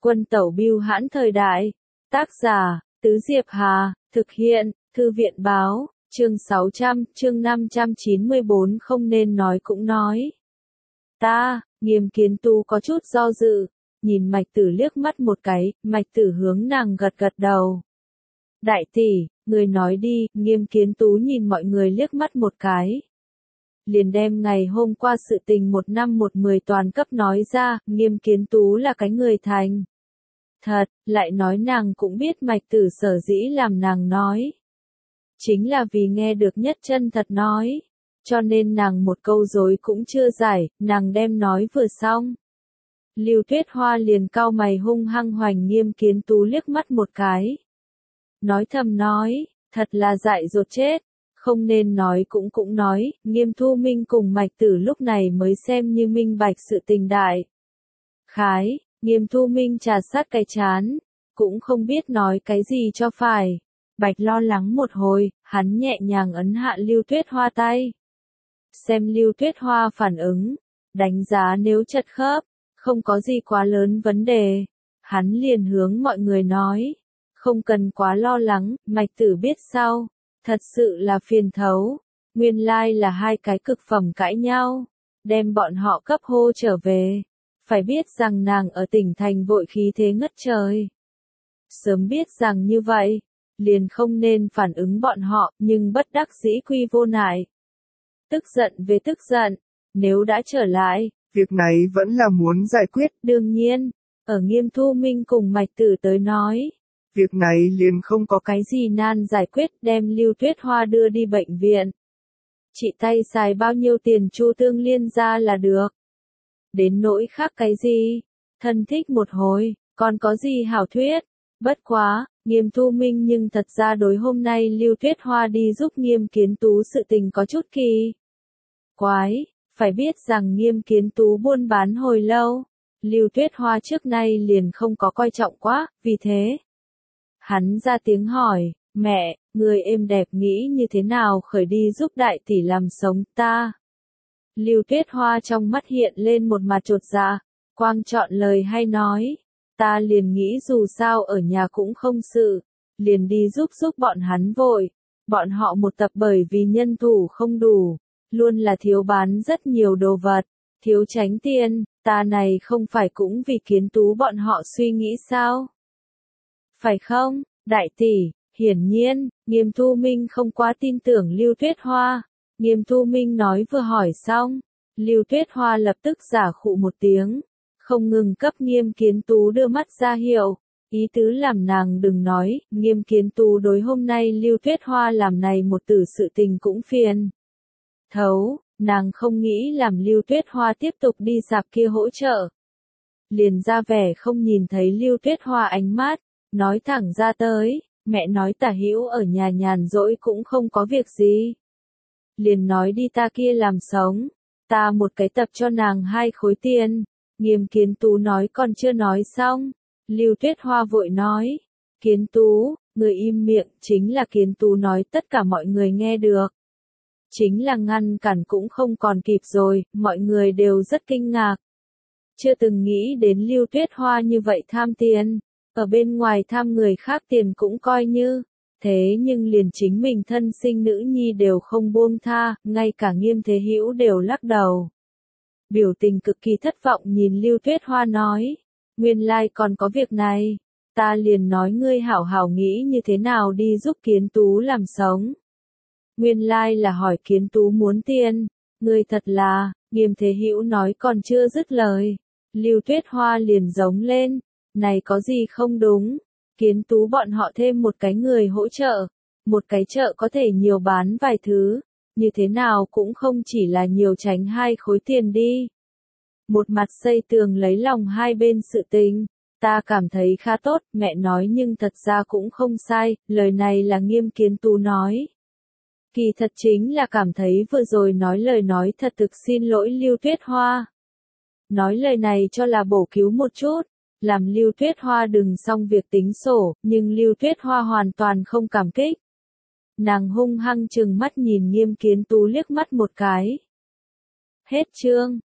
Quân tẩu bưu hãn thời đại. Tác giả, Tứ Diệp Hà, thực hiện, Thư viện báo, chương 600, chương 594 không nên nói cũng nói. Nghiêm Kiến Tú có chút do dự, nhìn Mạch Tử liếc mắt một cái, Mạch Tử hướng nàng gật gật đầu. Đại tỷ, người nói đi, Nghiêm Kiến Tú nhìn mọi người liếc mắt một cái. Liền đem ngày hôm qua sự tình 1 năm 1/10 toàn cấp nói ra, Nghiêm Kiến Tú là cái người thành thật, lại nói nàng cũng biết Mạch Tử sở dĩ làm nàng nói. Chính là vì nghe được nhất chân thật nói, cho nên nàng một câu dối cũng chưa giải, nàng đem nói vừa xong. Lưu Tuyết Hoa liền cau mày hung hăng hoành Nghiêm Kiến Tú liếc mắt một cái. Nói thầm nói, thật là dại dột chết, không nên nói cũng nói, Nghiêm Thu Minh cùng Mạch Tử lúc này mới xem như minh bạch sự tình đại. Khái, Nghiêm Thu Minh trà sát cái chán, cũng không biết nói cái gì cho phải. Bạch lo lắng một hồi, hắn nhẹ nhàng ấn hạ Lưu Tuyết Hoa tay. Xem Lưu Tuyết Hoa phản ứng, đánh giá nếu chật khớp, không có gì quá lớn vấn đề. Hắn liền hướng mọi người nói, không cần quá lo lắng, Mạch Tử biết sao, thật sự là phiền thấu. Nguyên lai là hai cái cực phẩm cãi nhau, đem bọn họ cấp hô trở về. Phải biết rằng nàng ở tỉnh thành vội khí thế ngất trời. Sớm biết rằng như vậy, liền không nên phản ứng bọn họ, nhưng bất đắc dĩ quy vô nại. Tức giận về tức giận, nếu đã trở lại, việc này vẫn là muốn giải quyết. Đương nhiên, ở Nghiêm Thu Minh cùng Mạch Tử tới nói, việc này liền không có cái gì nan giải quyết, đem Lưu Tuyết Hoa đưa đi bệnh viện. Chị tay xài bao nhiêu tiền Chu Tương Liên ra là được. Đến nỗi khác cái gì, thân thích một hồi, còn có gì hảo thuyết. Bất quá, Nghiêm Thu Minh nhưng thật ra đối hôm nay Lưu Tuyết Hoa đi giúp Nghiêm Kiến Tú sự tình có chút kỳ quái, phải biết rằng Nghiêm Kiến Tú buôn bán hồi lâu, Lưu Tuyết Hoa trước nay liền không có coi trọng quá, vì thế. Hắn ra tiếng hỏi, mẹ, người êm đẹp nghĩ như thế nào khởi đi giúp đại tỷ làm sống ta? Lưu Tuyết Hoa trong mắt hiện lên một mặt chột dạ, quang chọn lời hay nói. Ta liền nghĩ dù sao ở nhà cũng không sự, liền đi giúp bọn hắn vội. Bọn họ một tập bởi vì nhân thủ không đủ, luôn là thiếu bán rất nhiều đồ vật, thiếu tránh tiền, ta này không phải cũng vì Kiến Tú bọn họ suy nghĩ sao? Phải không, đại tỷ? Hiển nhiên, Nghiêm Thu Minh không quá tin tưởng Lưu Tuyết Hoa. Nghiêm Thu Minh nói vừa hỏi xong, Lưu Tuyết Hoa lập tức giả khụ một tiếng, không ngừng cấp Nghiêm Kiến Tú đưa mắt ra hiệu, ý tứ làm nàng đừng nói. Nghiêm Kiến Tú đối hôm nay Lưu Tuyết Hoa làm này một tử sự tình cũng phiền thấu, nàng không nghĩ làm Lưu Tuyết Hoa tiếp tục đi sạp kia hỗ trợ. Liền ra vẻ không nhìn thấy Lưu Tuyết Hoa ánh mắt, nói thẳng ra tới, mẹ nói Tả Hữu ở nhà nhàn rỗi cũng không có việc gì. Liền nói đi ta kia làm sống, ta một cái tập cho nàng 2 khối tiền. Nghiêm Kiến Tú nói còn chưa nói xong, Lưu Tuyết Hoa vội nói, Kiến Tú, người im miệng, chính là Kiến Tú nói tất cả mọi người nghe được. Chính là ngăn cản cũng không còn kịp rồi, mọi người đều rất kinh ngạc. Chưa từng nghĩ đến Lưu Tuyết Hoa như vậy tham tiền, ở bên ngoài tham người khác tiền cũng coi như, thế nhưng liền chính mình thân sinh nữ nhi đều không buông tha, ngay cả Nghiêm Thế Hữu đều lắc đầu. Biểu tình cực kỳ thất vọng nhìn Lưu Tuyết Hoa nói, nguyên lai còn có việc này, ta liền nói ngươi hảo hảo nghĩ như thế nào đi giúp Kiến Tú làm sống. Nguyên lai là hỏi Kiến Tú muốn tiền, ngươi thật là, Nghiêm Thế Hữu nói còn chưa dứt lời. Lưu Tuyết Hoa liền giống lên, này có gì không đúng, Kiến Tú bọn họ thêm một cái người hỗ trợ, một cái chợ có thể nhiều bán vài thứ, như thế nào cũng không chỉ là nhiều tránh 2 khối tiền đi. Một mặt xây tường lấy lòng hai bên sự tình, ta cảm thấy khá tốt, mẹ nói nhưng thật ra cũng không sai, lời này là Nghiêm Kiến Tú nói. Kỳ thật chính là cảm thấy vừa rồi nói lời nói thật thực xin lỗi Lưu Tuyết Hoa. Nói lời này cho là bổ cứu một chút, làm Lưu Tuyết Hoa đừng xong việc tính sổ, nhưng Lưu Tuyết Hoa hoàn toàn không cảm kích. Nàng hung hăng trừng mắt nhìn Nghiêm Kiến Tú liếc mắt một cái. Hết chương.